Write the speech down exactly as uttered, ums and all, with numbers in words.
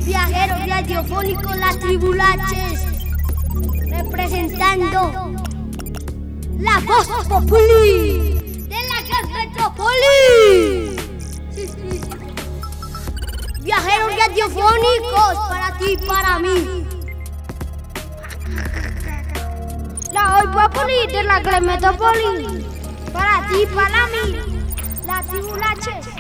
Viajeros radiofónicos, las tribulaches, representando la voz populi de la gran metrópoli. Viajeros radiofónicos, para ti y para mí. La voz populi de la gran metrópoli, para ti y para mí. La tribulaches.